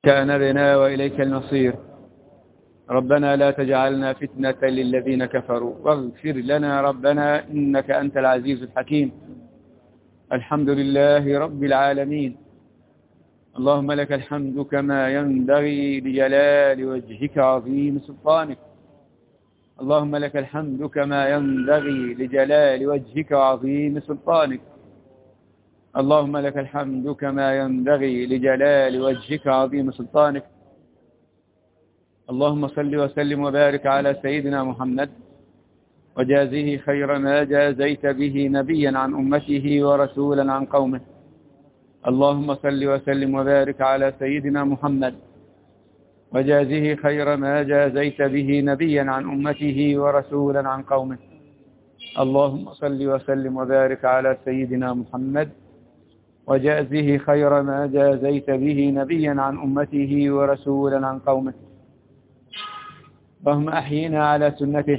كأنبنا وإليك المصير. ربنا لا تجعلنا فتنة للذين كفروا واغفر لنا ربنا إنك أنت العزيز الحكيم. الحمد لله رب العالمين. اللهم لك الحمد كما ينبغي لجلال وجهك عظيم سلطانك. اللهم لك الحمد كما ينبغي لجلال وجهك وعظيم سلطانك. اللهم لك الحمد كما ينبغي لجلال وجهك وعظيم سلطانك. اللهم صل وسلم وبارك على سيدنا محمد وجازه خير ما جازيت به نبيا عن أمته ورسولا عن قومه. اللهم صل وسلم وبارك على سيدنا محمد وجازه خير ما جازيت به نبيا عن أمته ورسولا عن قومه. اللهم صل وسلم وبارك على سيدنا محمد وجازه خير ما جازيت به نبيا عن أمته ورسولا عن قومه. اللهم أحينا على سنته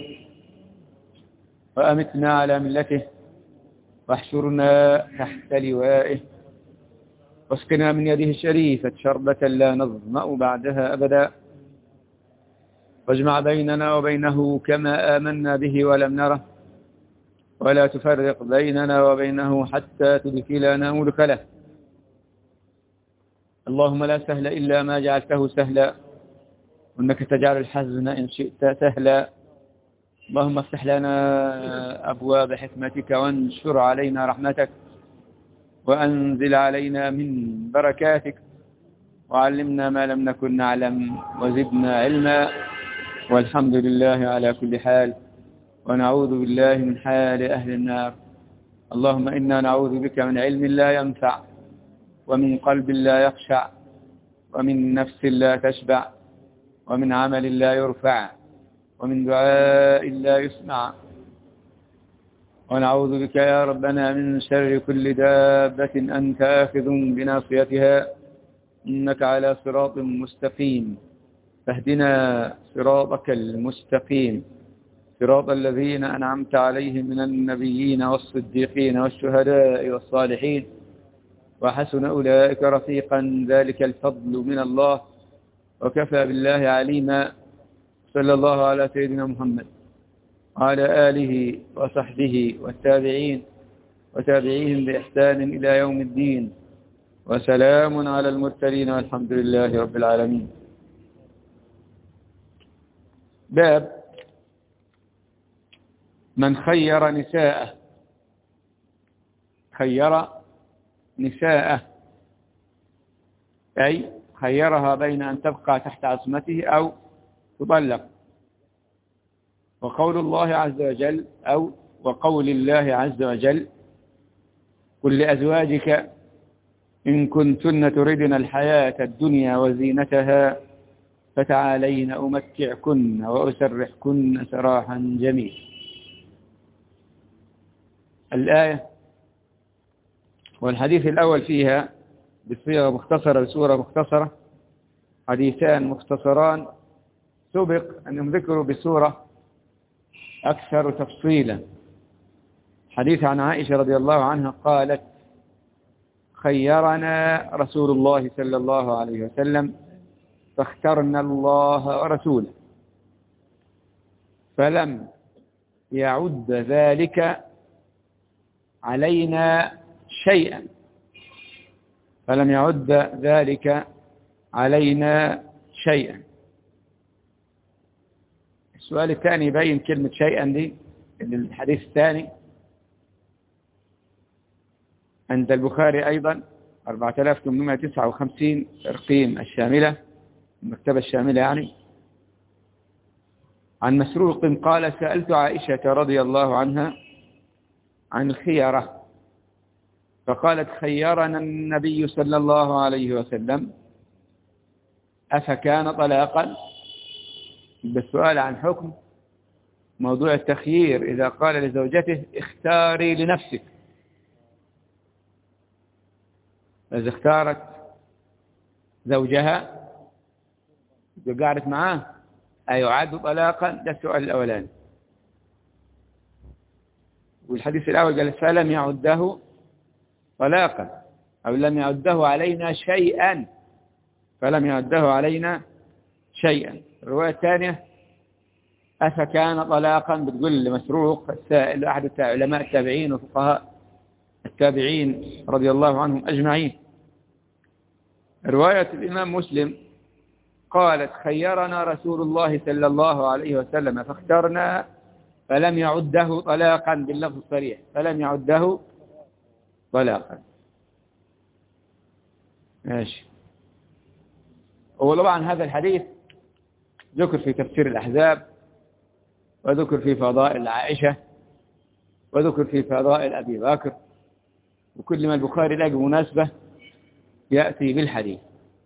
وأمتنا على ملته واحشرنا تحت لوائه واسقنا من يده الشريفة شربة لا نظمأ بعدها أبدا. واجمع بيننا وبينه كما آمنا به ولم نره ولا تفرق بيننا وبينه حتى تدخلنا مدخله. اللهم لا سهل إلا ما جعلته سهلا وإنك تجعل الحزن إن شئت سهلا. اللهم افتح لنا أبواب حكمتك وانشر علينا رحمتك وأنزل علينا من بركاتك وعلمنا ما لم نكن نعلم وزدنا علما. والحمد لله على كل حال ونعوذ بالله من حال أهل النار. اللهم إنا نعوذ بك من علم لا ينفع ومن قلب لا يخشع ومن نفس لا تشبع ومن عمل لا يرفع ومن دعاء لا يسمع. ونعوذ بك يا ربنا من شر كل دابة أنت آخذ بناصيتها إنك على صراط مستقيم. فاهدنا صراطك المستقيم صراط الذين أنعمت عليهم من النبيين والصديقين والشهداء والصالحين وحسن أولئك رفيقا. ذلك الفضل من الله وكفى بالله عليما. صلى الله على سيدنا محمد وعلى آله وصحبه والتابعين وتابعيهم بإحسان إلى يوم الدين. وسلام على المرسلين والحمد لله رب العالمين. باب من خير نساءه. خير نساءه أي خيرها بين أن تبقى تحت عصمته أو تطلق. وقول الله عز وجل أو وقول الله عز وجل قل لأزواجك إن كنتن تردن الحياة الدنيا وزينتها فتعالين أمتعكن وأسرحكن سراحا جميلا. الآية والحديث الأول فيها بصيغة مختصرة بسورة مختصرة. حديثان مختصران سبق أنهم ذكروا بسورة أكثر تفصيلا. حديث عن عائشة رضي الله عنها قالت خيرنا رسول الله صلى الله عليه وسلم فاخترنا الله ورسوله فلم يعد ذلك علينا شيئا. فلم يعد ذلك علينا شيئا. السؤال الثاني يبين كلمة شيئا دي. الحديث الثاني عند البخاري أيضا 4859 ترقيم الشاملة المكتبة الشاملة يعني. عن مسروق قال سألت عائشة رضي الله عنها عن الخيرة فقالت خيرنا النبي صلى الله عليه وسلم أفكان طلاقا. بالسؤال عن حكم موضوع التخيير إذا قال لزوجته اختاري لنفسك. إذا اختارت زوجها وقعدت معاه أيعد طلاقا؟ ده السؤال الأولاني. والحديث الأول قال فلم يعده طلاقا أو لم يعده علينا شيئا. فلم يعده علينا شيئا. الرواية الثانية أفكان طلاقا، بتقول لمسروق السائل أحد علماء التابعين وفقهاء التابعين رضي الله عنهم أجمعين. رواية الإمام مسلم قالت خيرنا رسول الله صلى الله عليه وسلم فاخترنا فلم يعده طلاقا، باللفظ الصريح فلم يعده طلاقا. ماشي. وطبعا هذا الحديث ذكر في تفسير الأحزاب، وذكر في فضائل عائشة، وذكر في فضائل أبي بكر، وكل ما البخاري لاقي مناسبة يأتي بالحديث.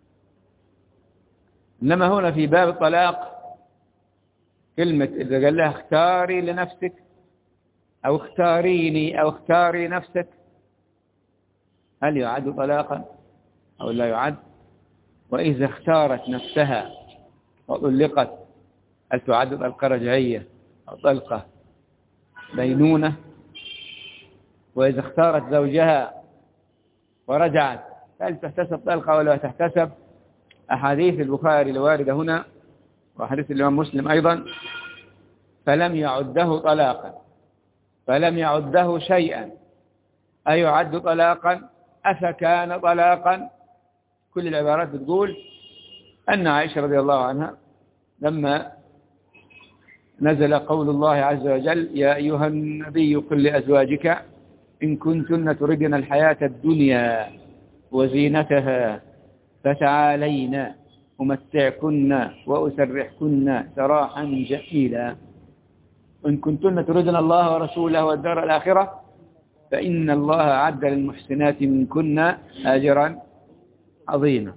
إنما هنا في باب الطلاق كلمة إذا قال لها اختاري لنفسك أو اختاريني أو اختاري نفسك، هل يعد طلاقا أو لا يعد؟ وإذا اختارت نفسها وطلقت هل تعد طلقة رجعية أو طلقة بينونة؟ وإذا اختارت زوجها ورجعت هل تحتسب طلقة ولا تحتسب؟ أحاديث البخاري الواردة هنا وأحاديث الإمام مسلم أيضا فلم يعده طلاقا، فلم يعده شيئا، أيعد طلاقا؟ أفكان طلاقا؟ كل العبارات بتقول أن عائشة رضي الله عنها لما نزل قول الله عز وجل يا أيها النبي قل لأزواجك إن كنتن تردن الحياة الدنيا وزينتها فتعالين أمتعكن وأسرحكن سراحا جميلا، إن كنتن تردن الله ورسوله والدار الآخرة فإن الله أعد للمحسنات منكن أجرا عظيما.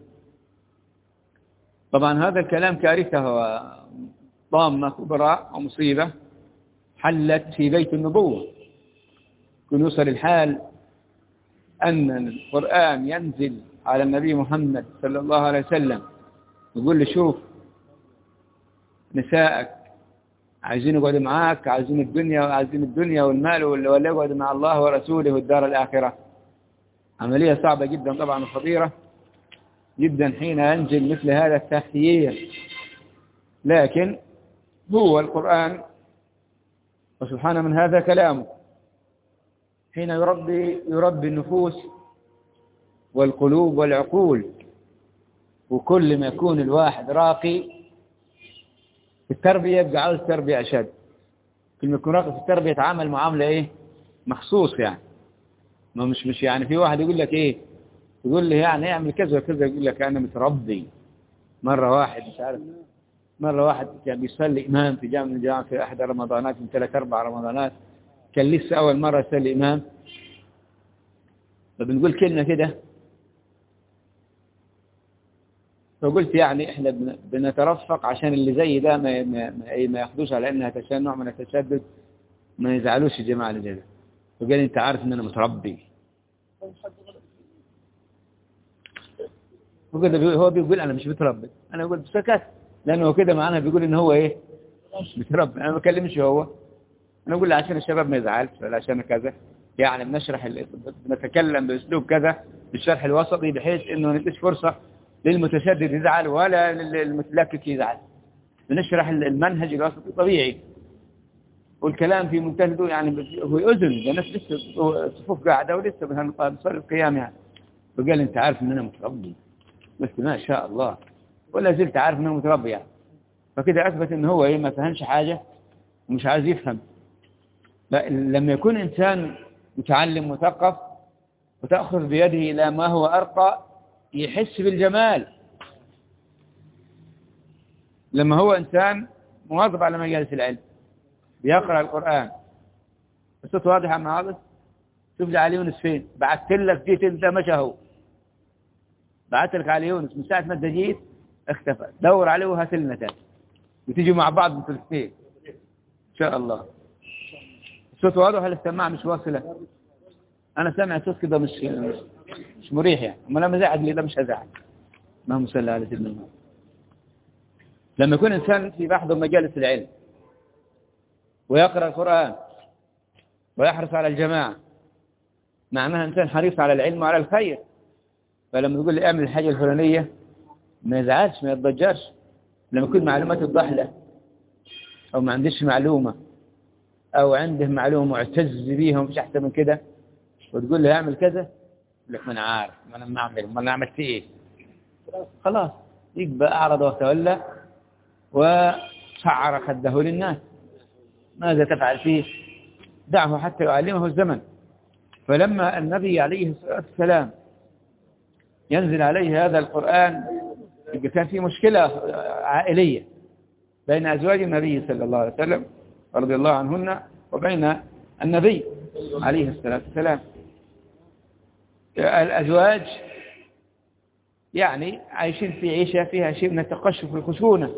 طبعا هذا الكلام كارثة وطامة كبرى ومصيبة حلت في بيت النبوة. كن يوصل الحال أن القرآن ينزل على النبي محمد صلى الله عليه وسلم يقول له شوف نسائك عايزين يقعدوا معاك، عايزين الدنيا والمال، ولا يقعدوا مع الله ورسوله والدار الآخرة. عملية صعبة جدا طبعا وخطيرة جدا حين ينزل مثل هذا التخيير، لكن هو القرآن وسبحانه من هذا كلامه حين يربي النفوس والقلوب والعقول. وكل ما يكون الواحد راقي في التربية يبقى عاوز تربية أشد. كل ما يكون راقي في التربية يتعامل معاملة مخصوص يعني. ما مش يعني في واحد يقول لك يقول لي يعني اعمل كذا وكذا، يقول لك أنا متربي. مرة واحد مش عارف، مرة واحد كان بيصلي إمام في جامع من الجامعة في أحد رمضانات من 3-4 رمضانات، كان لسه أول مرة يصلي إمام، فبنقول كلمة كده، فقلت يعني إحنا بنترفق عشان اللي زي ده ما ياخدوش على إنها نوع من التشدد، ما يزعلوش الجماعة اللي زي ده. فقال أنت عارف إن أنا متربي. هو بيقول أنا مش متربي، أنا قلت سكت لأنه كده معنا بيقول إن هو متربي. أنا ما بكلمش هو، أنا أقول له عشان الشباب ما يزعلش ولا عشان كذا، يعني بنتكلم بأسلوب كذا بالشرح الوسطي بحيث إنه ما نديش فرصة للمتشدد يزعل ولا للمتلكك يزعل. بنشرح المنهج الوسطي طبيعي، والكلام في منتهى يعني هو أذن الناس لسه صفوف قاعدة ولسه بنصلي القيام يعني. فقال أنت عارف إن أنا متربي؟ قلت ما شاء الله، ولا زلت عارف إن أنا متربي يعني. فكده أثبت إن هو ما فهمش حاجة ومش عايز يفهم. لما يكون إنسان متعلم مثقف وتأخذ بيده إلى ما هو أرقى يحس بالجمال. لما هو إنسان مواظب على مجالس العلم بيقرأ القرآن، الصوت واضح عم عاطف، شوف لي علي يونس فين، بعثت لك جيت انت مشى هو، بعثت لك علي يونس من ساعة ما انت جيت اختفى، دور عليه وهات لنا تاني وتيجوا مع بعض من ثلثين ان شاء الله. الصوت واضح ولا السماعة مش واصلة؟ انا سامع صوت كده مش مريح يعني، اما لما زعج لي ده مش هزعج. اللهم صل على سيدنا محمد. لما يكون انسان في بحث مجالس العلم ويقرأ القرآن ويحرص على الجماعة، معناها إنسان حريص على العلم وعلى الخير. فلما تقول لي اعمل الحاجة الفلانية ما يزعلش ما يتضجرش لما يكون معلوماته ضحلة أو ما عندش معلومة أو عنده معلومة معتز بيها ومش أحسن من كده وتقول له اعمل كذا يقول لك ما أنا عارف ما أنا ما أعمل ما أنا عملت إيه خلاص يبقى أعرض وتولى وشعر خده للناس ماذا تفعل فيه دعه حتى يعلمه الزمن. فلما النبي عليه الصلاة والسلام ينزل عليه هذا القرآن كان في مشكلة عائلية بين أزواج النبي صلى الله عليه وسلم رضي الله عنهن وبين النبي عليه الصلاة والسلام. الأزواج يعني عايشين في عيشة فيها شيء من التقشف والخشونة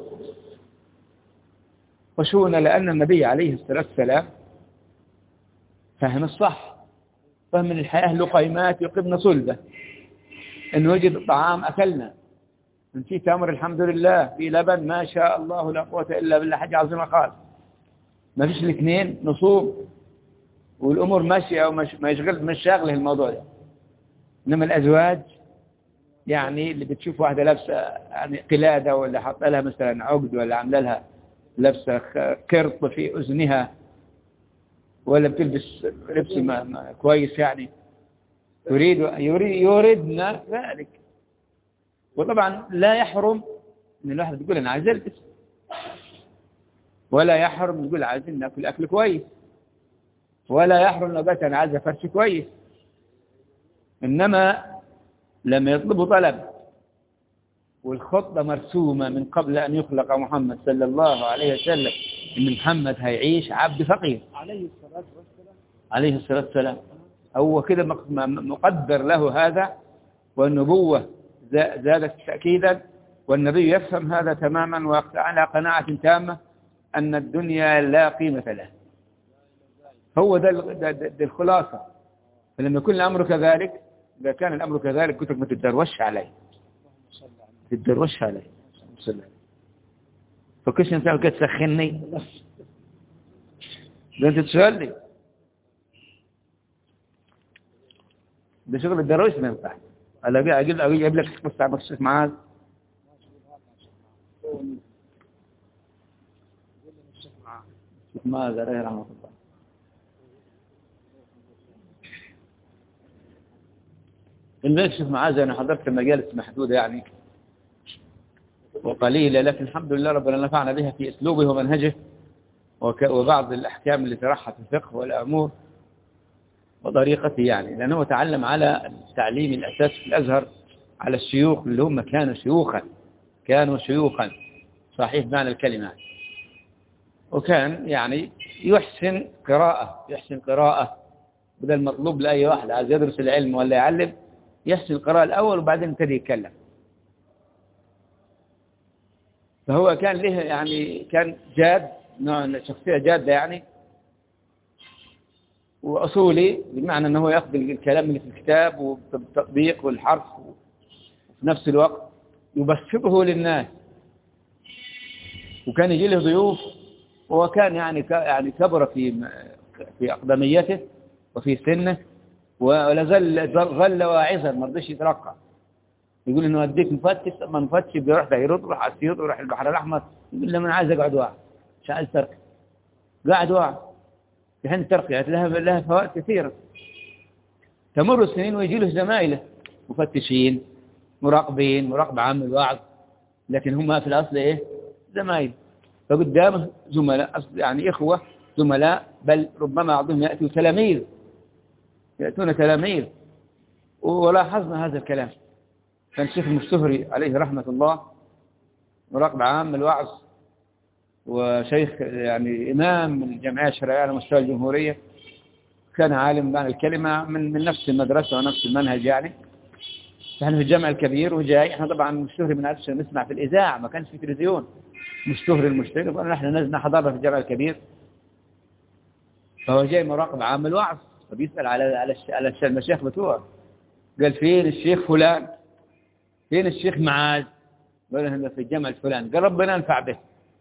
خشونة لأن النبي عليه الصلاة والسلام فهم الصح فهم من الحياة لقيمات يقبن صلبة إن وجد الطعام أكلنا إن في تمر الحمد لله في لبن ما شاء الله لا قوة إلا بالله حاجة عظيمة خالص ما فيش الاثنين نصوب والأمور ماشية وما يشغل مش شاغله الموضوع ده. إنما الأزواج يعني اللي بتشوف واحدة لابسة يعني قلادة ولا حاطة لها مثلا عقد ولا عاملة لها لابسة كرط في أذنها ولا بتلبس لبس كويس يعني يريدنا ذلك. وطبعا لا يحرم ان الواحد يقول انا عايز البس ولا يحرم يقول عايزين ناكل اكل كويس ولا يحرم لو قالت انا عايز فرش كويس. انما لما يطلبوا طلب والخطبه مرسومه من قبل ان يخلق محمد صلى الله عليه وسلم ان محمد هيعيش عبد فقير عليه الصلاه والسلام هو كده مقدر له هذا والنبوة زادت تأكيدا والنبي يفهم هذا تماما وعلى قناعة تامة أن الدنيا لا قيمة له. هو ده الخلاصة. فلما يكون الأمر كذلك إذا كان الأمر كذلك كنت ما تتدروش عليه تتدروش عليه فكش أنت كده تسخني ده أنت تسألني ده شغل الدرويش ما ينفع. ألا أجيب لك مستعمل الشيخ معاذ الشيخ معاذ عليه رحمة الله البيت الشيخ معاذ أنا حضرت مجالس محدودة يعني وقليلة لكن الحمد لله ربنا نفعنا بها في أسلوبه ومنهجه وبعض الأحكام اللي ترحها في الفقه والأمور وطريقته يعني لأنه تعلم على التعليم الأساس في الأزهر على الشيوخ اللي هم كانوا شيوخا صحيح معنى الكلمة وكان يعني يحسن قراءة بدل المطلوب لأي واحد عايز يدرس العلم ولا يعلم يحسن القراءة الأول وبعدين يبتدي يتكلم. فهو كان له يعني كان جاد نوع شخصية جادة يعني وأصولي بمعنى أنه يأخذ الكلام اللي في الكتاب والتطبيق والحرف وفي نفس الوقت يبسطه للناس. وكان يجي له ضيوف وهو كان يعني كبر في أقدميته وفي سنه ولا ظل واعظا ما رضيش يترقى يقول إنه أديك مفتش ما مفتش بيروح ده يروح على السيوط ويروح البحر الأحمر يقول له أنا عايز أقعد واعظ مش عايز ترقى قاعد واعظ في حين الترقية لها فوائد كثيرة. تمر السنين ويجي له زمايله مفتشين مراقبة عام الوعظ لكن هم في الأصل إيه زمايل فقدامه زملاء يعني إخوة زملاء بل ربما بعضهم يأتون تلاميذ. ولاحظنا هذا الكلام كان الشيخ المستهري عليه رحمة الله مراقب عام الوعظ وشيخ يعني إمام من الجمعية الشرعية على مستوى الجمهورية كان عالم بمعنى الكلمة من نفس المدرسة ونفس المنهج يعني. نحن في الجامع الكبير وجاي احنا طبعا مستهري من عدش نسمع في الإذاعة ما كانش في تلفزيون مستهري المشتري فنحن نزلنا حضرنا في الجامع الكبير فهو جاي مراقب عام الوعظ فبيسأل على المشايخ بتوعه قال فين الشيخ فلان فين الشيخ معاذ قال له في الجامع الفلان قال ربنا ينفع به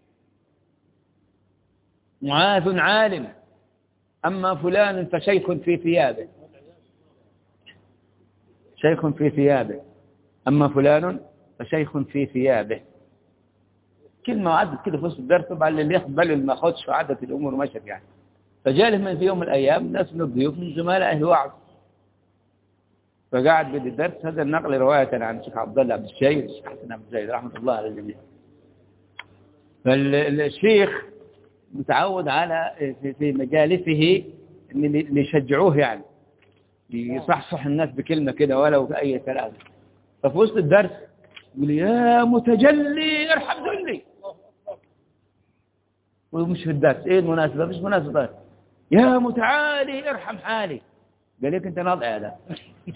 معاذ عالم أما فلان فشيخ في ثيابه أما فلان فشيخ في ثيابه. كلمة وعدت كده في وسط الدرس، طبعا اللي ياخد باله اللي ما خدش وعدت الأمور مشت يعني. فجاله من في يوم من الأيام ناس من الضيوف من زملائه الوعظ، فقعد بدي الدرس. هذا النقل رواية عن الشيخ عبد الله عبد الشهيد، الشيخ حسن عبد الشهيد رحمة الله على الجميع. فالشيخ متعود على في مجالسه اللي يشجعوه يعني، يصحصح الناس بكلمة كده ولو بأي كلام. ففي وسط الدرس يقول يا متجلي ارحم ذلي، ومش في الدرس. ايه المناسبة؟ مش مناسبة. يا متعالي ارحم حالي. قال لك انت ناضع يا ده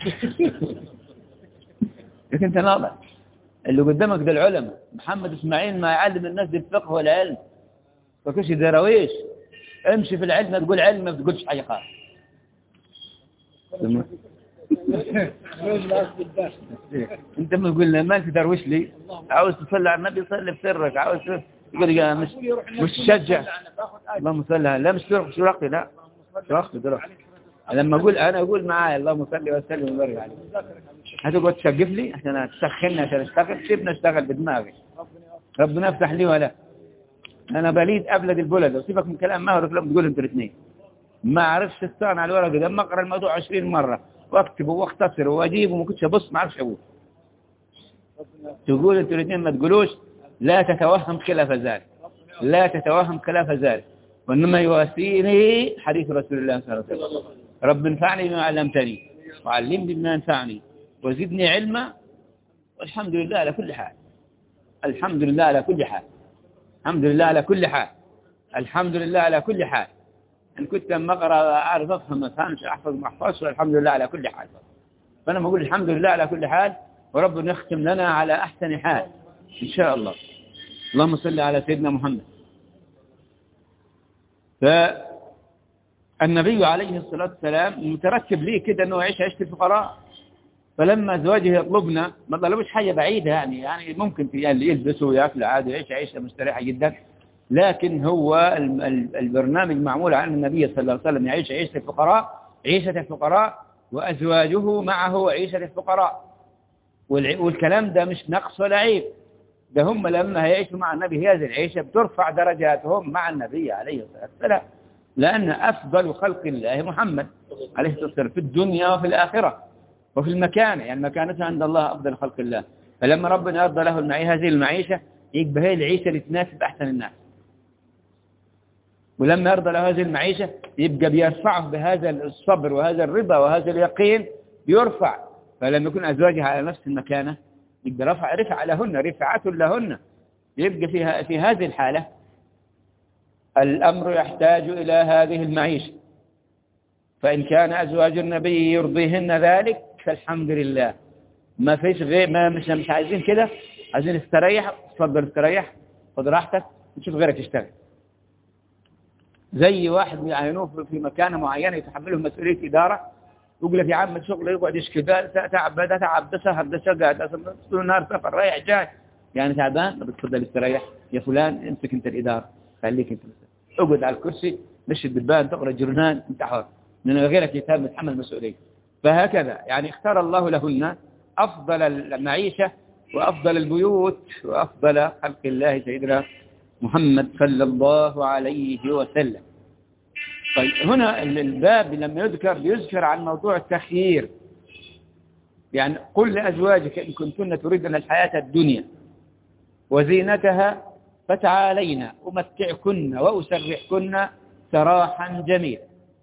لك انت ناضع. اللي قدامك ده العلماء. محمد اسماعيل ما يعلم الناس بالفقه والعلم، فكش درويش. امشي في العلم، ما تقول علم ما تقولش حاجة خالص. انت ما تقول ما انت درويش لي، عاوز تصلي على النبي صلي بسرك، عاوز تقول يا مش تشجع. اللهم صل على، لا مش رقي، لا رقي دلوقتي. لما اقول انا اقول معايا اللهم صل وسلم وبارك عليه. هتقعد تسقف لي عشان تسخني عشان اشتغل؟ سيبني اشتغل بدماغي، ربنا يفتح لي ولا انا بليد ابلد البلد. وسيبك من كلام ماهر لما تقول انتوا الاثنين ما اعرفش استغنى على الورقه ده، ما اقرا الموضوع 20 مره واكتبه واختصره واجيبه وما كنتش ابص ما اعرفش اقول. تقول انتوا الاثنين ما تقولوش، لا تتوهم خلاف ذلك، لا تتوهم خلاف ذلك، وانما يواسيني حديث رسول الله صلى الله عليه وسلم: رب انفعني بما علمتني وعلمني بما ينفعني وزدني علما. والحمد لله على كل حال، الحمد لله على كل حال، الحمد لله على كل حال، الحمد لله على كل حال. إن كنت لما أقرأ أعرف أفهم ما فهمش أحفظ ما أحفظش، والحمد لله على كل حال. فأنا بقول الحمد لله على كل حال، ورب يختم لنا على أحسن حال إن شاء الله. اللهم صل على سيدنا محمد. فالنبي عليه الصلاة والسلام مترتب ليه كده أنه يعيش عيشة الفقراء. فلما زواجه يطلبنا ما طلبوش حاجة بعيدة يعني ممكن يلبسوا ويأكلوا عادي ويعيش عيشة مستريحة جدا، لكن هو البرنامج معمول عن النبي صلى الله عليه وسلم يعيش عيشة الفقراء، عيشة الفقراء، وأزواجه معه عيشة الفقراء. والكلام ده مش نقص ولا عيب، ده هم لما هيعيشوا مع النبي هذه العيشة بترفع درجاتهم مع النبي عليه الصلاة والسلام، لأن أفضل خلق الله محمد عليه الصلاة والسلام في الدنيا وفي الآخرة وفي المكانة، يعني مكانته عند الله أفضل خلق الله. فلما ربنا يرضى له هذه المعيشة يبقى هي العيشة اللي تناسب أحسن الناس، ولما يرضى له هذه المعيشة يبقى بيرفعه بهذا الصبر وهذا الرضا وهذا اليقين بيرفع. فلما يكون أزواجها على نفس المكانة يبقى رفع لهن، رفعة لهن. يبقى في هذه الحالة الأمر يحتاج إلى هذه المعيشة. فإن كان أزواج النبي يرضيهن ذلك فالحمد لله، ما فيش غير ما مش عايزين كده، عايزين استريح، تفضل استريح، خد راحتك وشوف غيرك يشتغل. زي واحد يعينوه في مكانة معينة يتحمله مسؤولية إدارة، يقول لك يا عم الشغل يقعد يشكي ده تعب ده سهر ده شقى طول النهار سفر رايح جاي يعني تعبان. طب تفضل استريح يا فلان، امسك انت الإدارة، خليك انت اقعد على الكرسي، مش الدبان تقرا الجرنان، انت حر من غيرك يتحمل المسؤولية. فهكذا يعني اختار الله لهن أفضل المعيشة وأفضل البيوت وأفضل خلق الله سيدنا محمد صلى الله عليه وسلم. طيب هنا الباب لما يذكر عن موضوع التخيير، يعني قل لأزواجك إن كنتن تريدن الحياة الدنيا وزينتها فتعالينا أمتعكن وأسرحكن سراحا جميلا.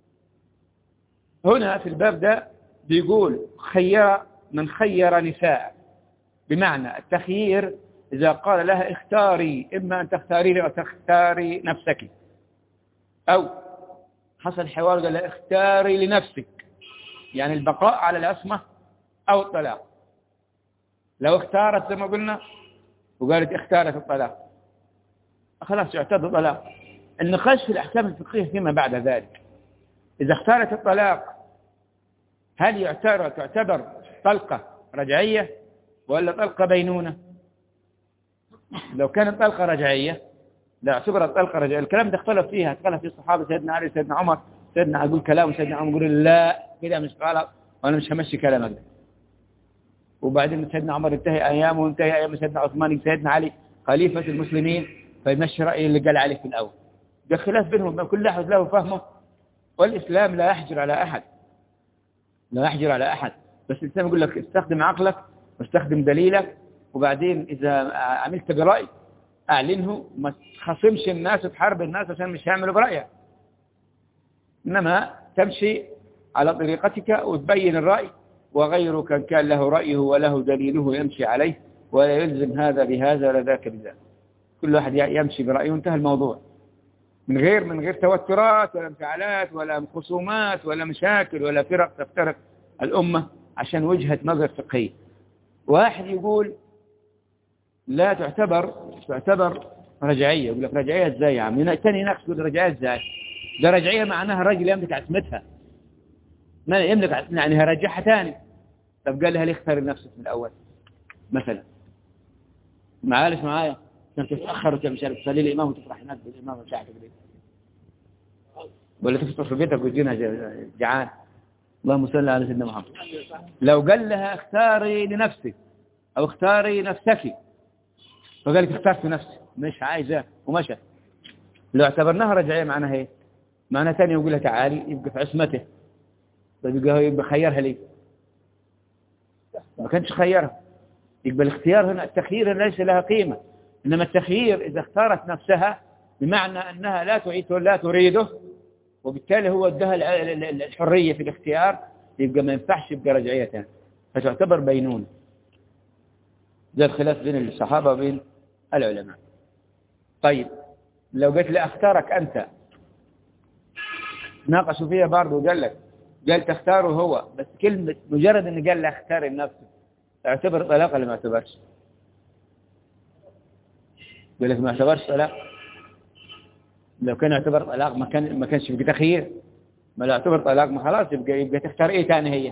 هنا في الباب ده بيقول خير من خير نساء، بمعنى التخيير إذا قال لها اختاري، إما أن تختاري أو تختاري نفسك، أو حصل حوار قال لها اختاري لنفسك، يعني البقاء على العصمة أو الطلاق. لو اختارت زي ما قلنا وقالت اختارت الطلاق خلاص يعتبر طلاق. النقاش في الأحكام الفقهية فيما بعد ذلك، إذا اختارت الطلاق هل تعتبر طلقة رجعية ولا طلقة بينونة؟ لو كانت طلقة رجعية لا اعتبرت طلقة رجعية. الكلام ده اختلف فيه الصحابة، سيدنا علي سيدنا عمر، سيدنا أقول كلام وسيدنا عمر يقول لا كده مش غلط وأنا مش همشي كلامك ده. وبعدين سيدنا عمر انتهي أيامه وانتهي أيام سيدنا عثمان سيدنا علي خليفة المسلمين فيمشي رأي اللي قال عليه في الأول. ده خلاف بينهم، كل أحد له فهمه، والإسلام لا يحجر على أحد، لا يحجر على أحد، بس الإسلام يقول لك استخدم عقلك واستخدم دليلك، وبعدين إذا عملت برأي أعلنه، ما تخصمش الناس وتحارب الناس عشان مش هيعملوا برأيك، إنما تمشي على طريقتك وتبين الرأي، وغيرك كان له رأيه وله دليله يمشي عليه، ولا يلزم هذا بهذا ولا ذاك بذاك، كل واحد يمشي برأيه وانتهى الموضوع، من غير توترات ولا انفعالات ولا خصومات ولا مشاكل ولا فرق تفترق الأمة عشان وجهة نظر فقهية. واحد يقول لا تعتبر رجعية، يقول لك رجعية ازاي يا عم؟ تاني يناقش يقول رجعية ازاي؟ ده رجعية معناها الرجل يملك عصمتها، ما يملك يعني هرجعها تاني. طب قال لها ليه اختار نفسك من الأول مثلا؟ معلش معايا عشان تتأخر وتمشي تصلي الإمام وتفرح هناك بالإمام وشاعتك ليه؟ ولا تفطر في بيتك وتجينا جعان. اللهم صل على سيدنا محمد. لو قال لها اختاري لنفسك أو اختاري نفسك، فقال لك اخترت نفسي مش عايزة ومشى، لو اعتبرناها رجعية معناها ايه؟ معناها ثاني يقول لها تعالي يبقى في عصمته، طيب يبقى خيرها ليه؟ ما كانش خيرها. يبقى الاختيار هنا، التخيير ليس لها قيمة، إنما التخيير إذا اختارت نفسها بمعنى أنها لا تريده، وبالتالي هو ادها الحرية في الاختيار، يبقى ما ينفعش يبقى رجعية ثانية، فتعتبر بينونة. ده الخلاف بين الصحابة وبين العلماء. طيب لو قلت لي اختارك أنت، ناقشوا فيها برضه قال تختاره هو، بس كلمة مجرد أن قال له اختار النفس، اعتبر طلاق ولا ما اعتبرش؟ يقول لك ما اعتبرش طلاق. لو كان اعتبر طلاق ما كانش يبقى تخيير، ما لو اعتبر طلاق ما خلاص يبقى تختار ايه ثاني؟ هي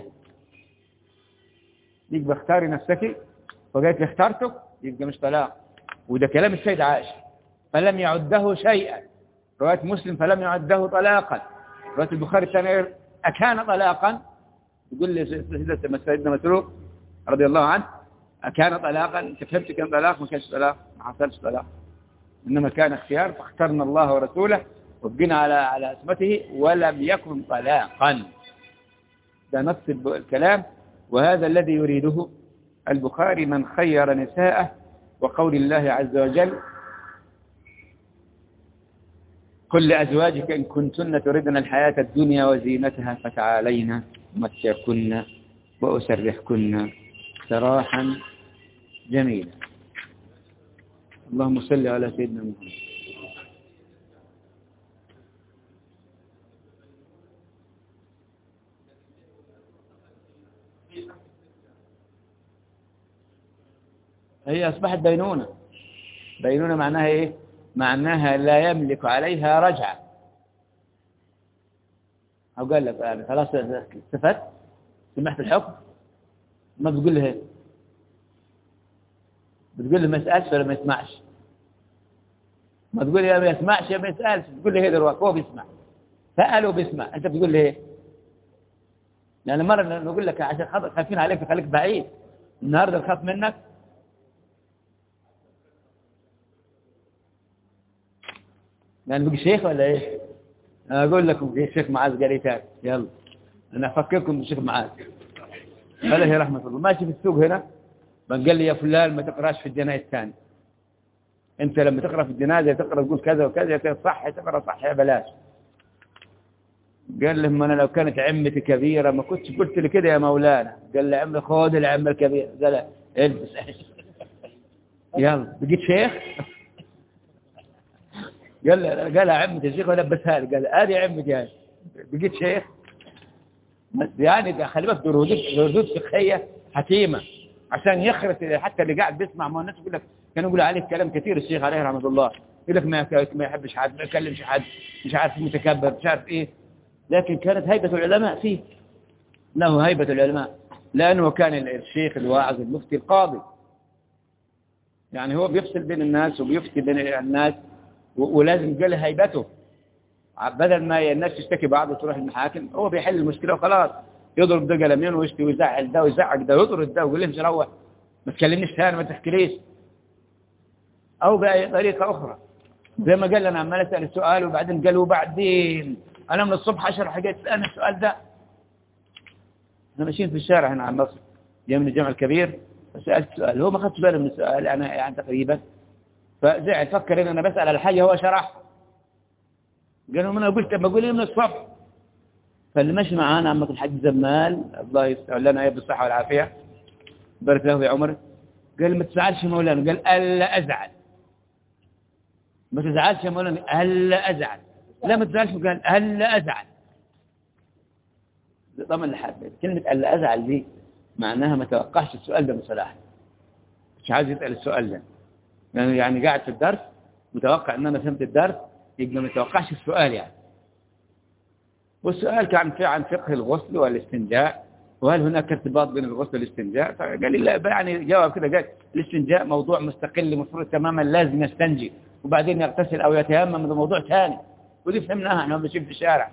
يبقى اختاري نفسك، وقالت لي اخترتك يبقى مش طلاق. وده كلام السيد عائشة، فلم يعده شيئا. رواية مسلم فلم يعده طلاقا. رواية البخاري الثانية أكان طلاقا، يقول لي سيدنا مسروق رضي الله عنه أكان طلاقا؟ انت فهمت كان طلاق؟ ما كانش طلاق، ما حصلش طلاق، إنما كان اختيار، فاخترنا الله ورسوله وبقينا على اسمته ولم يكن طلاقا. ده نص الكلام، وهذا الذي يريده البخاري من خير نساءه، وقول الله عز وجل قل لأزواجك إن كنتن تردن الحياة الدنيا وزينتها فتعالين أمتعكن وأسرحكن سراحا جميلا. اللهم صل على سيدنا محمد. هي أصبحت بينونة. بينونة معناها إيه؟ معناها لا يملك عليها رجعة. أو قال لك يعني خلاص استفدت، سمحت الحكم، ما بتقول له إيه؟ بتقول له ما يسألش ولا ما يسمعش؟ ما تقول يا ما يسمعش يا ما يسألش، تقول له إيه دلوقتي؟ هو بيسمع، سأل وبيسمع، أنت بتقول له إيه؟ يعني مرة نقول لك عشان خايفين عليك خليك بعيد، النهارده نخاف منك. يعني بقى شيخ ولا ايه؟ انا اقول لكم في الشيخ معاذ قال ايه؟ يلا انا افكركم بالشيخ معاذ عليه رحمه الله، ماشي في السوق هنا، قال لي يا فلان ما تقراش في الجنايه الثاني، انت لما تقرا في الجنازه تقرا تقول كذا وكذا، صح تقرا صح يا بلاش. قال لهم انا لو كانت عمتي كبيره ما كنتش قلت لي كده يا مولانا. قال لي عمي خذ العمه الكبيره، قال البس يلا بقيت شيخ. قال عمتي يا شيخ ولبسها لي، قال ادي عمتي هاي بقيت شيخ. يعني ده خلي بالك ردود فقهيه حكيمه عشان يخرس حتى اللي قاعد بيسمع. ما الناس يقول لك كانوا يقولوا عليه كلام كثير الشيخ عليه رحمه الله، يقول لك ما يحبش حد، ما يكلمش حد، مش عارف متكبر، مش عارف ايه، لكن كانت هيبه العلماء فيه، له هيبه العلماء، لانه كان الشيخ الواعظ المفتي القاضي، يعني هو بيفصل بين الناس وبيفتي بين الناس، ولازم يبقى له هيبته، بدل ما الناس تشتكي بعض وتروح المحاكم، هو بيحل المشكله وخلاص. يضرب ده قلمين ويشتي ويزعل ده ويزعق ده ويطرد ده ويقول له امشي روح ما تكلمنيش ثاني ما تحكيليش، أو بأي طريقة أخرى. زي ما قال أنا عمال أسأل السؤال وبعدين قال وبعدين أنا من الصبح 10 حاجات تسألني السؤال ده. احنا ماشيين في الشارع هنا عن مصر جاي من الجامع الكبير فسألت سؤال هو ما خدش باله من السؤال أنا يعني تقريبا، فزعل فكر إن أنا بسأل على الحاجة هو شرح، قالوا أنا قلت ما أقول من الصبح. فاللي ماشي معانا عمك الحاج زمال الله يستر لنا بالصحة والعافية بارك له في عمره، قال ما تزعلش يا مولانا، قال ألا أزعل، ما تزعلش يا مولانا ألا أزعل، لا ما تزعلش، قال ألا أزعل. طبعا لحد كلمة ألا أزعل دي معناها ما توقعش السؤال ده بصراحة، مش عايز يسأل السؤال ده يعني قاعد في الدرس متوقع ان انا فهمت الدرس يبقى ما توقعش السؤال يعني. والسؤال كان عن فقه الغسل والاستنجاء وهل هناك ارتباط بين الغسل والاستنجاء، فقال لي لا يعني جواب كده قال الاستنجاء موضوع مستقل مفروض تماما لازم يستنجي وبعدين يغتسل او يتيمم ده موضوع ثاني، ودي فهمناها احنا ماشيين في الشارع.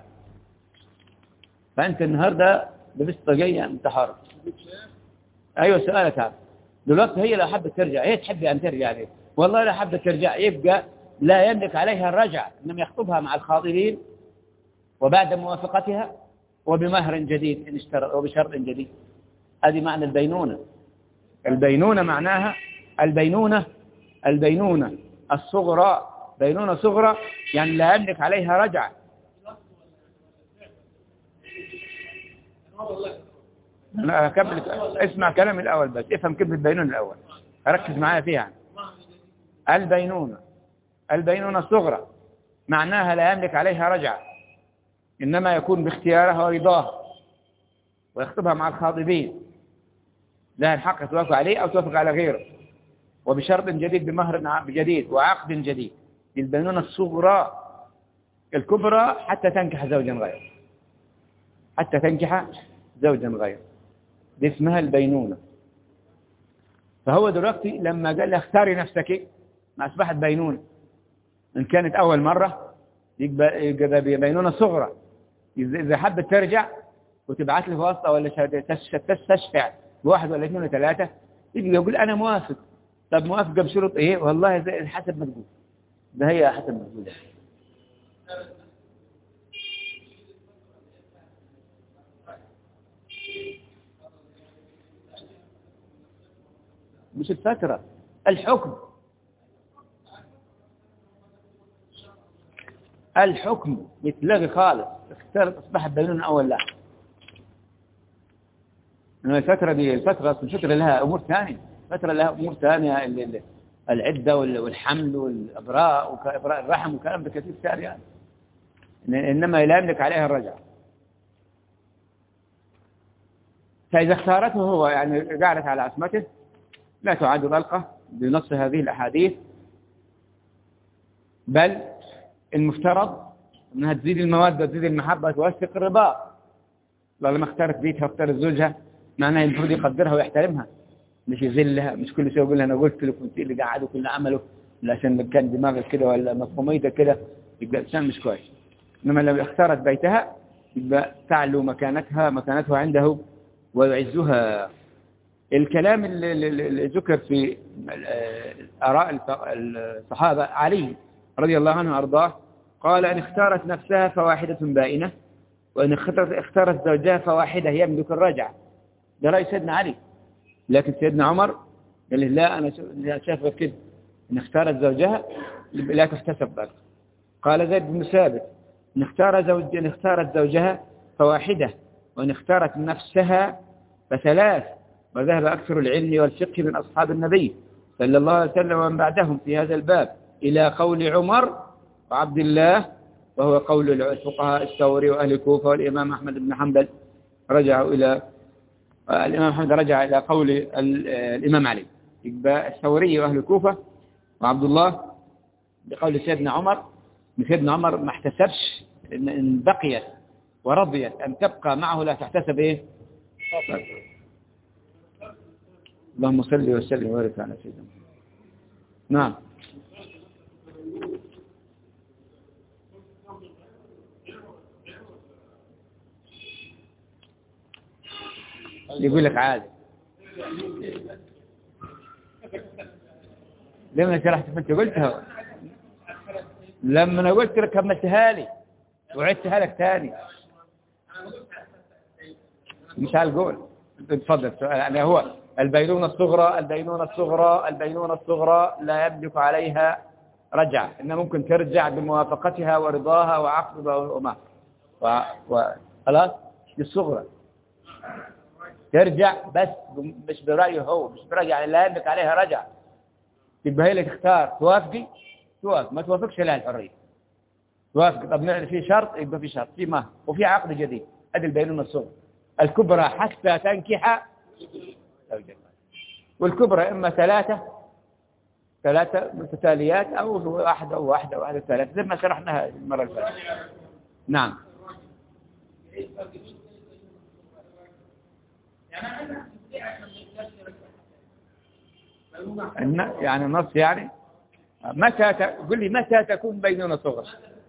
فانت النهارده لبست طاقية انت حر. ايوه سؤالك هذا دلوقتي هي لو حبت ترجع هي تحب ان ترجع ليه؟ والله لو حبت ترجع يبقى لا يملك عليها الرجع، انما يخطبها مع الخاطبين وبعد موافقتها وبمهر جديد ان اشترط وبشرط جديد. هذه معنى البينونة. البينونة معناها البينونة الصغرى، بينونة صغرى يعني لا يملك عليها رجع. لا أكمل اسمع كلامي الأول بس افهم كلمة البينونة الأول ركز معايا فيها. البينونة الصغرى معناها لا يملك عليها رجع، إنما يكون باختيارها ورضاها ويخطبها مع الخاطبين لا الحق توافق عليه أو توافق على غيره وبشرط جديد بمهر جديد وعقد جديد. البينونة الصغرى. الكبرى حتى تنكح زوجا غيره، حتى تنكح زوجا غيره دي اسمها البينونة. فهو دلوقتي لما قال لها اختاري نفسك ما أصبحت بينونة. إن كانت أول مرة يبقى بينونة صغرى، إذا حبت ترجع وتبعت له واسطة ولا تستشفع بواحد ولا اثنين ولا ثلاثة يبقى يقول أنا موافق. طب موافقة بشروط إيه؟ والله زي حسب ما تقول ده هي حسب ما تقول. مش الفترة الحكم يتلغي خالص. اختارت أصبحت بينونة أول لا. الفترة دي الفترة لها أمور ثانية، فترة لها أمور ثانية العدة والحمل والإبراء وإبراء الرحم وكلام ده كثير ثاني يعني. إنما لا يملك عليها الرجعة. فإذا اختارته هو يعني قعدت على عصمته لا تعاد طلقة بنص هذه الأحاديث، بل المفترض أنها تزيد المودة تزيد المحبة توثق الرضا. لما اختارت بيتها واختارت زوجها معناها المفروض يقدرها ويحترمها مش يذلها، مش كل شيء يقول لها أنا قلت لك وانت اللي قاعد وكل عمله عشان كان دماغك كده ولا مفهوميتك كده يبقى إنسان مش كويس. إنما لو اختارت بيتها يبقى تعلو مكانتها عنده ويعزها. الكلام اللي ذكر في آراء الصحابة علي رضي الله عنه وأرضاه قال إن اختارت نفسها فواحدة بائنة وإن اختارت زوجها فواحدة يملك الرجعة. ده رأي سيدنا علي. لكن سيدنا عمر قال لا أنا شايف غير كده، إن اختارت زوجها لا تحتسب ذلك. قال زيد بن ثابت إن اختارت زوجها فواحدة وإن اختارت نفسها فثلاث. وذهب أكثر العلم والفقه من أصحاب النبي صلى الله عليه وسلم ومن بعدهم في هذا الباب إلى قول عمر وعبد الله، وهو قول الفقهاء الثوري وأهل الكوفة والإمام أحمد بن حنبل رجعوا إلى الإمام أحمد رجع إلى قول الإمام علي. يبقى الثوري وأهل الكوفة وعبد الله بقول سيدنا عمر. سيدنا عمر ما احتسبش إن بقيت ورضيت أن تبقى معه لا تحتسب إيه. اللهم صل وسلم وبارك على سيدنا. نعم. يقول لك عادي. لما شرحت فانت قلتها، لما انا قلت لك كملتها لي وعدتها لك ثاني مش هالقول. تفضل. يعني هو البينونة الصغرى لا يملك عليها رجعة، إنها ممكن ترجع بموافقتها ورضاها وعقد وما خلاص. الصغرى ترجع بس مش برأيه هو، مش برأيه، يعني لا يملك عليها رجعة. يبقى هي اللي تختار، توافقي توافق، ما توافقش لها الحرية. توافق. طب في شرط، يبقى في شرط، في مهر وفي عقد جديد. هذه البينونة الصغرى. الكبرى حتى تنكح زوجا، والكبرى إما ثلاثة متتاليات أو واحدة ثلاثة، زي ما شرحناها المرة اللي فاتت. نعم. يعني النص يعني قل لي متى تكون بينونة صغرى؟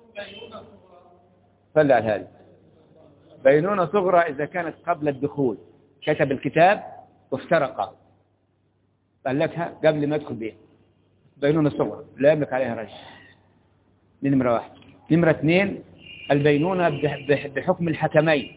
صلى على هذه. بينونة صغرى إذا كانت قبل الدخول، كتب الكتاب وافترقا، طلقها قبل ما يدخل بها، بينونة صغرى لا يملك عليها رجل. نمرة 1. نمرة 2 البينونة بحكم الحكمين.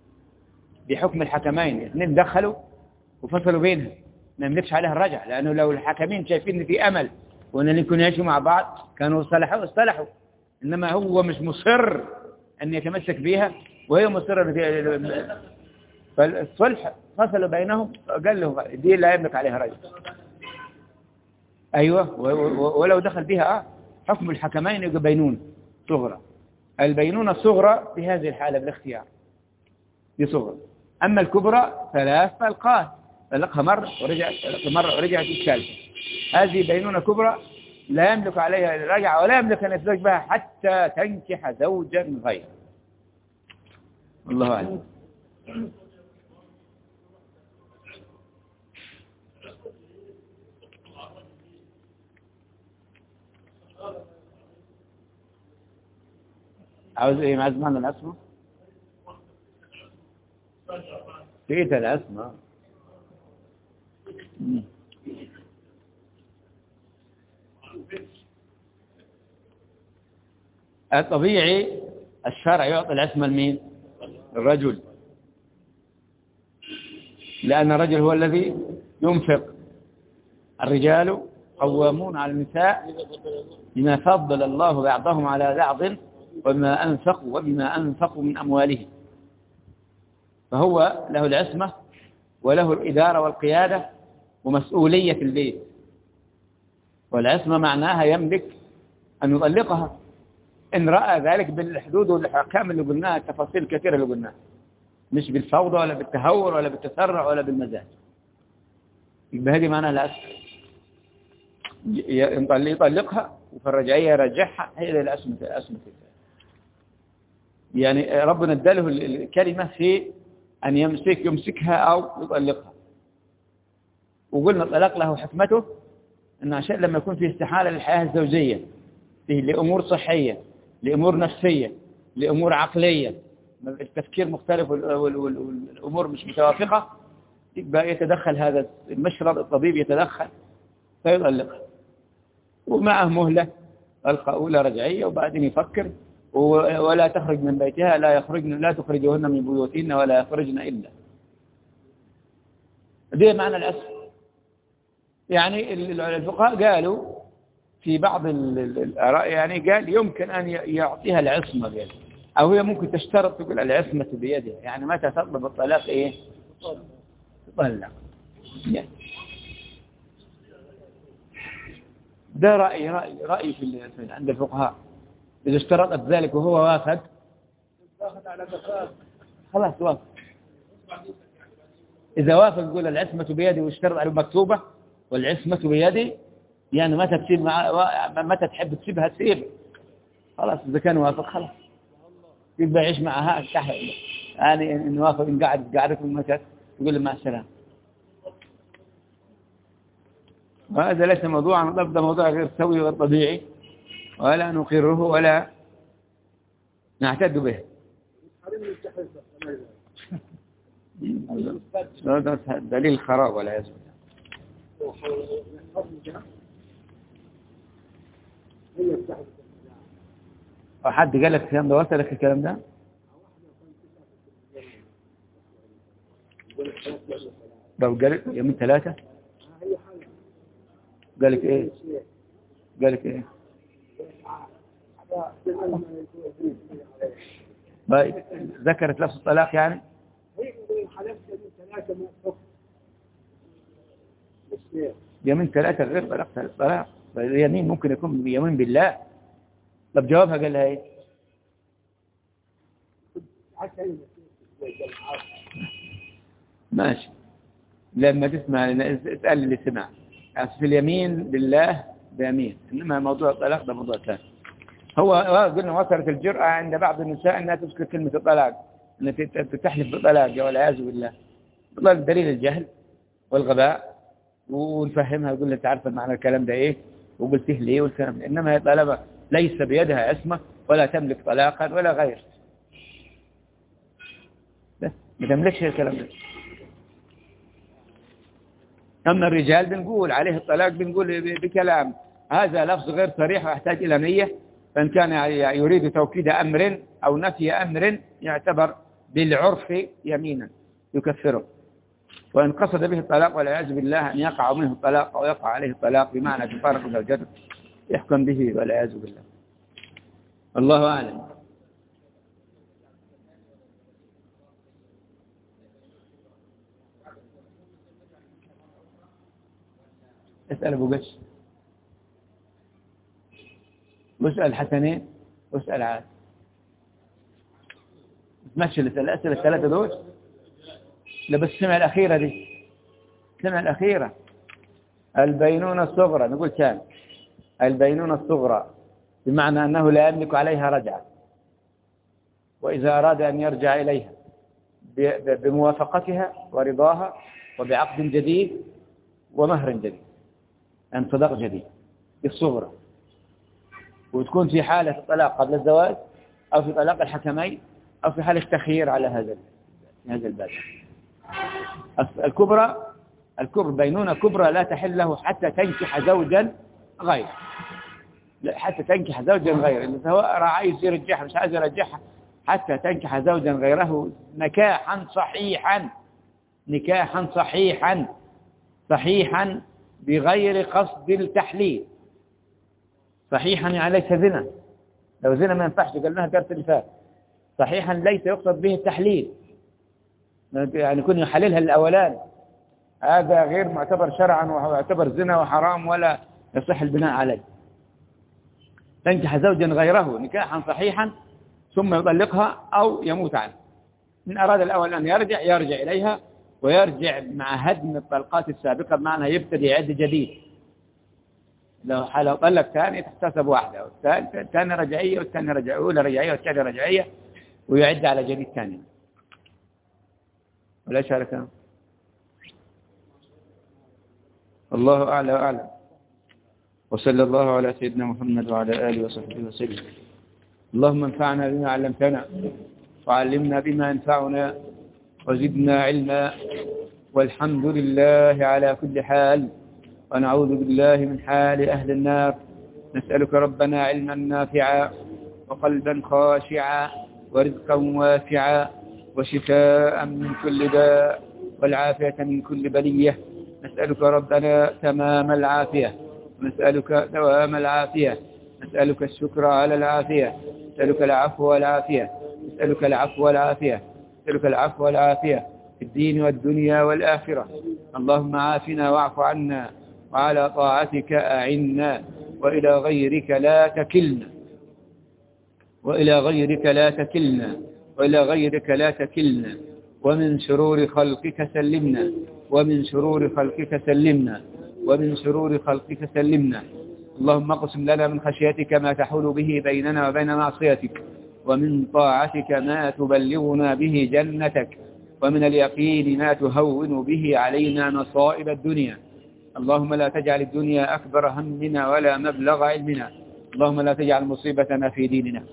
اثنين دخلوا وفصلوا بينها، ما يملكش عليها الرجع، لأنه لو الحكمين شايفين إن في أمل وأن يكونوا يعيشوا مع بعض كانوا اصطلحوا. إنما هو مش مصر أن يتمسك بها وهي مصرة أن فالصلح فصلوا بينهم، قال له دي لا يملك عليها رجل. أيوة. ولو دخل بها حكم الحكمين يبقى بينونة صغرى. البينونة الصغرى في هذه الحالة بالاختيار دي صغرى. أما الكبرى 3 طلقات، طلقها مرة ورجعت الثالثة. هذه بينونة كبرى لا يملك عليها الرجعة ولا يملك أن يتزوج بها حتى تنكح زوجا غيره. الله أعلم. عاوز ايه مع زمان الاسماء؟ فيت الاسماء. الطبيعي الشرع يعطي العصمة لمين؟ الرجل، لأن الرجل هو الذي ينفق. الرجال قوامون على النساء بما فضل الله بعضهم على بعض وبما أنفقوا من أموالهم. فهو له العصمة وله الإدارة والقيادة ومسؤولية البيت. والعصمة معناها يملك أن يطلقها إن رأى ذلك بالحدود والأحكام اللي قلناها، التفاصيل الكثيرة اللي قلناها، مش بالفوضى ولا بالتهور ولا بالتسرع ولا بالمزاج. يبقى هذه معناها العصمة. يطلقها وفي الرجعية يرجعها، هي العصمة. يعني ربنا اداله الكلمة في أن يمسكها أو يطلقها. وقلنا الطلاق له حكمته، إن عشان لما يكون في استحالة للحياة الزوجية فيه لأمور صحية، لأمور نفسية، لأمور عقلية، التفكير مختلف والأمور مش متوافقة، يبقى يتدخل هذا المشرط الطبيب، يتدخل فيطلقها ومعه مهلة طلقة أولى رجعية، وبعدين يفكر. ولا تخرج من بيتها، لا تخرجهن من بيوتهن ولا يخرجن إلا. ده معنى العصر. يعني الفقهاء قالوا في بعض الآراء، يعني قال يمكن أن يعطيها العصمة بيده، أو هي ممكن تشترط تقول العصمة بيدها، يعني متى تطلب الطلاق إيه؟ تطلق. يعني ده رأي في عند الفقهاء. إذا اشترطت ذلك وهو وافق خلاص وافق. إذا وافق يقول العصمة بيدي واشترط على مكتوبة والعصمة بيدي، يعني متى تحب تسيبها تسيب خلاص. إذا كان وافق خلاص يبقى يعيش معها تحت. يعني إن وافق إن قاعدكم متى يقول له مع السلامة. وهذا ليس موضوعا، ده موضوع غير سوي وغير طبيعي، ولا نقره ولا نعتد به. هذا دليل الخراب ولا يزال. حد قال لك الكلام ده؟ وصلك الكلام ده؟ لو قال يومين 3 قال لك ايه؟ قال لك ايه؟ ذكرت لفظ الطلاق يعني؟ يمين 3 غير طلاق. اليمين ممكن يكون يمين بالله. طب جوابها قال لها ايه؟ ماشي، لما تسمع اسأل اللي سمع. في اليمين بالله بيمين، انما موضوع الطلاق ده موضوع ثاني. هو قلنا وصلت الجرأة عند بعض النساء انها تذكر كلمة الطلاق، انها تحلف بالطلاق والعياذ بالله. والله دليل الجهل والغباء، ونفهمها ونقول لها تعرف معنى الكلام ده ايه وقلته ليه والكلام ده. انما هي طالبة ليس بيدها عصمة ولا تملك طلاقا ولا غير، بس ما تملكش الكلام ده. أما الرجال بنقول عليه الطلاق، بنقول بكلام هذا لفظ غير صريح ويحتاج إلى نية، فإن كان يريد توكيد أمر أو نفي أمر يعتبر بالعرف يمينا يكفره. وإن قصد به الطلاق والعياذ بالله أن يقع منه الطلاق أو يقع عليه الطلاق بمعنى تفارق زوجته يحكم به والعياذ بالله. الله أعلم. اسأل أبو قش، واسأل حسنين، واسأل عاد. تمشي الأسئلة الثلاثة دول. لا بس سمع الأخيرة دي، سمع الأخيرة. البينونة الصغرى نقول كان البينونة الصغرى بمعنى أنه لا يملك عليها رجعة، وإذا أراد أن يرجع إليها بموافقتها ورضاها وبعقد جديد ومهر جديد، أن صدق جديد الصغرى، وتكون في حالة الطلاق قبل الزواج أو في طلاق الحكمين أو في حالة تخيير على هذا الباب. الكبرى بينونة كبرى لا تحل له حتى تنكح زوجا غير، حتى تنكح زوجا غير، اللي سواء عايز يرجعها مش عايز يرجعها حتى تنكح زوجا غيره نكاحا صحيحا بغير قصد التحليل. صحيحا يعني ليس زنا، لو زنا ما ينفعش قلناها الدرس اللي فات. صحيحا ليس يقصد به التحليل، يعني يكون يحللها الأولان، هذا غير معتبر شرعا ويعتبر زنا وحرام ولا يصح البناء عليه. تنكح زوجا غيره نكاحا صحيحا ثم يطلقها أو يموت عنه. إن أراد الأول أن يرجع إليها، ويرجع مع هدم الطلقات السابقة، بمعنى يبتدي عد جديد. لو طلق ثاني تحتسب واحدة، والثاني رجعية والثاني رجعية، أولى رجعية والثاني رجعية، ويعد على جديد ثاني. ولا شارك؟ الله أعلى وأعلم. وصلى الله على سيدنا محمد وعلى آله وصحبه وسلم. اللهم انفعنا بما علمتنا، وعلمنا بما ينفعنا، وزدنا علما، والحمد لله على كل حال، ونعوذ بالله من حال أهل النار. نسألك ربنا علما نافعا، وقلبا خاشعا، ورزقا واسعا، وشفاء من كل داء، والعافية من كل بلية. نسألك ربنا تمام العافية، ونسألك دوام العافية، نسألك الشكر على العافية، نسألك العفو والعافية، نسألك العفو والعافية، نسألك العفو والعافية في الدين والدنيا والآخرة. اللهم عافنا واعف عنا، وعلى طاعتك أعنا، وإلى غيرك لا تكلنا، وإلى غيرك لا تكلنا، وإلى غيرك لا تكلنا، ومن شرور خلقك سلمنا، ومن شرور خلقك سلمنا، ومن شرور خلقك سلمنا. اللهم اقسم لنا من خشيتك ما تحول به بيننا وبين معصيتك، ومن طاعتك ما تبلغنا به جنتك، ومن اليقين ما تهون به علينا مصائب الدنيا. اللهم لا تجعل الدنيا أكبر همنا ولا مبلغ علمنا. اللهم لا تجعل مصيبتنا في ديننا،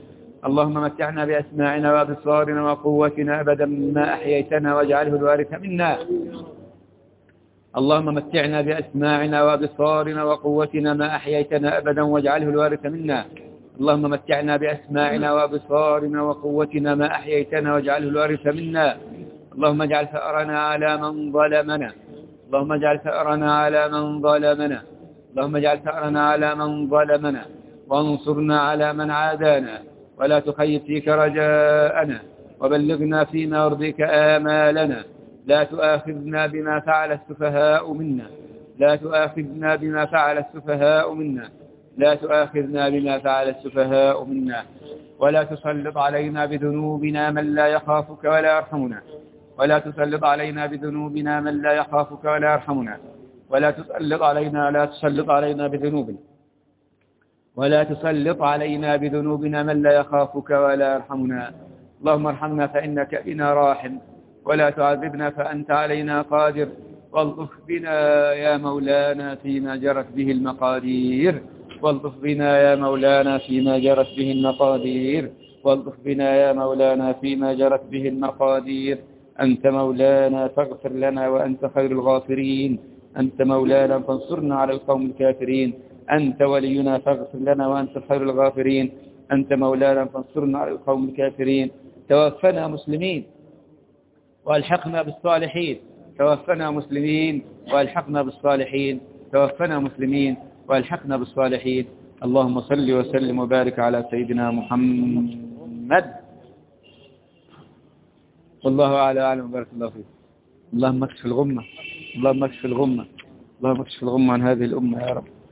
اللهم متعنا بأسماعنا وأبصارنا وقوتنا أبدا ما أحييتنا واجعله الوارث منا. اللهم متعنا بأسماعنا وأبصارنا وقوتنا ما أحييتنا أبدا واجعله الوارث منا. اللهم متعنا بأسماعنا وأبصارنا وقوتنا ما أحييتنا واجعله الوارث منا. اللهم اجعل ثأرنا على من ظلمنا. اللهم اجعل ثأرنا على من ظلمنا. اللهم اجعل ثأرنا على من ظلمنا وانصرنا على من عادانا ولا تخيب فيك رجاءنا وبلغنا فيما يرضيك آمالنا. لا تؤاخذنا بما فعل السفهاء منا. لا تؤاخذنا بما فعل السفهاء منا. لا تؤاخذنا بما فعل السفهاء منا. ولا تسلط علينا بذنوبنا من لا يخافك ولا يرحمنا. ولا تسلط علينا بذنوبنا من لا يخافك ولا يرحمنا. ولا تسلط علينا بذنوبنا. ولا تسلط علينا بذنوبنا من لا يخافك ولا يرحمنا. اللهم ارحمنا فإنك بنا راحم ولا تعذبنا فأنت علينا قادر. والطف بنا يا مولانا فيما جرت به المقادير. والطف بنا يا مولانا فيما جرت به المقادير. والطف بنا يا مولانا فيما جرت به المقادير. أنت مولانا فاغفر لنا وأنت خير الغافرين. أنت مولانا فانصرنا على القوم الكافرين. أنت ولينا فاغفر لنا وأنت خير الغافرين. أنت مولانا فانصرنا على القوم الكافرين. توفنا مسلمين والحقنا بالصالحين. توفنا مسلمين والحقنا بالصالحين. توفنا مسلمين والحقنا بالصالحين. اللهم صل وسلم وبارك على سيدنا محمد. والله أعلم وبارك الله فيك. اللهم اكشف الغمة. اللهم اكشف الغمة. اللهم اكشف الغمة عن هذه الأمة يا رب.